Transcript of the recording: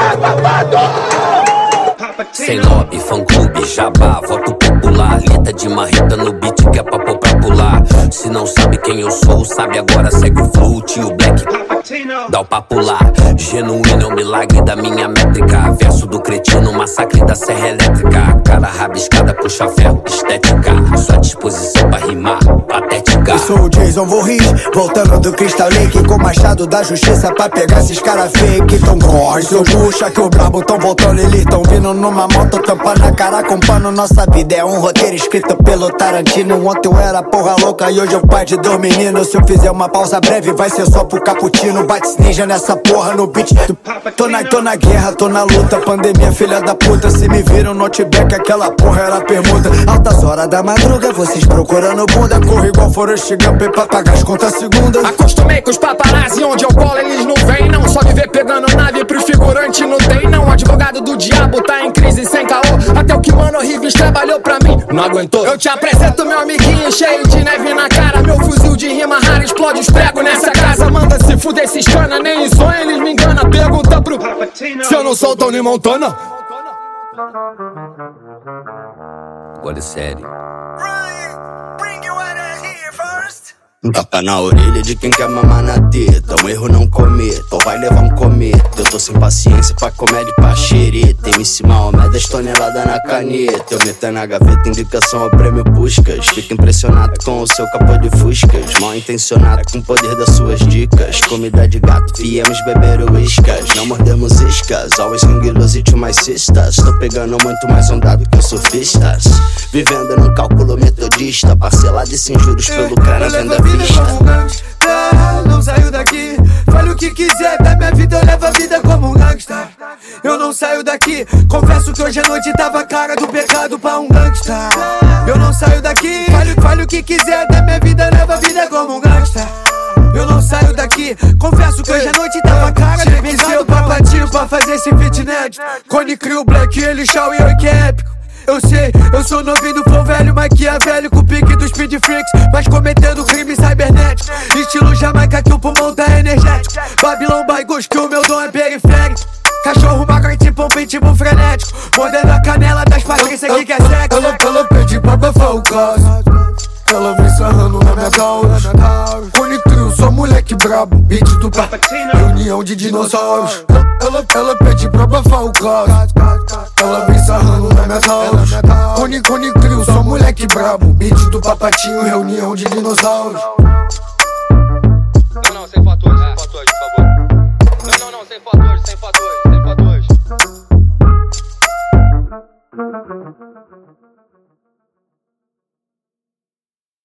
Sem lobby, fã-clube, jabá, voto popular. Lita de marreta no beat que é pra pôr pra pular. Se não sabe quem eu sou, sabe agora, segue o flow. Tio Black, dá o papo lá. Genuíno é um milagre da minha métrica. Verso do cretino, massacre da serra elétrica. Cara rabiscada, puxa ferro, estética. Sua disposição pra rimar, patética. Eu sou o Jason Voorhees, voltando do Crystal Lake com o machado da justiça pra pegar esses cara fake. Então corre, seu bucha, que o brabo tão voltando, eles tão vindo numa moto, tampando a cara com pano. Nossa vida é um roteiro escrito pelo Tarantino. Ontem eu era porra louca e hoje eu pai de 2 meninos. Se eu fizer uma pausa breve vai ser só pro cappuccino. Bate ninja nessa porra no beat. Tô na guerra, tô na luta. Pandemia, filha da puta. Se me viram no Outback, aquela porra era permuta. Altas horas da madruga, vocês procurando bunda. Corro igual Forrest Gump pra pagar as contas segunda. Acostumei com os paparazzi, onde eu colo eles não vêm não. Só viver pegando nave pros figurantes não tem não. Advogado do diabo tá em crise sem caô. Até o que mano Rives trabalhou pra mim, não aguentou. Eu te apresento meu amiguinho cheio de neve na cara. Meu fuzil de rima rara explode os pregos nessa casa. Manda se fuder esses cana, nem em sonho eles me enganam. Pergunta pro se eu não sou o Tony Montana. Agora é sério. Tapa na orelha de quem quer mamar na teta. Um erro não cometa, ou vai levar um cometa. Eu tô sem paciência pra comédia e pra xereta. MC Maomé 10 toneladas na caneta. Eu meto na gaveta, indicação ao prêmio Puskas. Fico impressionado com o seu capô de fuscas. Mal intencionado com o poder das suas dicas. Comida de gato, viemos beber uíscas. Não mordemos iscas, always ringuilos e to my sisters. Tô pegando muito mais ondado que os surfistas. Vivendo num cálculo metodista. Parcelado e sem juros pelo cara venda vista. Como um gangsta, não saio daqui. Fale o que quiser da minha vida, eu levo a vida como um gangsta. Eu não saio daqui, confesso que hoje à noite tava a cara do pecado pra um gangsta. Eu não saio daqui, fale o que quiser da minha vida, eu levo a vida como um gangsta. Eu não saio daqui, confesso que hoje à noite tava a cara do pecado pra patinho pra fazer esse fitnet. Cone Crew, Black, ele, Shaw e eu que é épico. Eu sei, eu sou novinho do flow velho, maquiavélico, pique dos speed freaks, mas cometendo crime cibernético. Estilo Jamaica que o pulmão tá energético. Babilão Baigos que o meu dom é periférico. Cachorro magro tipo um pitbull frenético, mordendo a canela das Patrícia que quer sexo. Ela pede pra abafar o caso, ela vem sarrando na minha causa. Cone Crew, sou moleque brabo, beat do papo, reunião de dinossauros. Ela pede pra abafar o caso, ela vem sarrando na minha causa. Cone Crew, sou moleque brabo, beat do papatinho, reunião de dinossauros. Não, sem fatores, por favor. Não, sem fatores, sem fatores.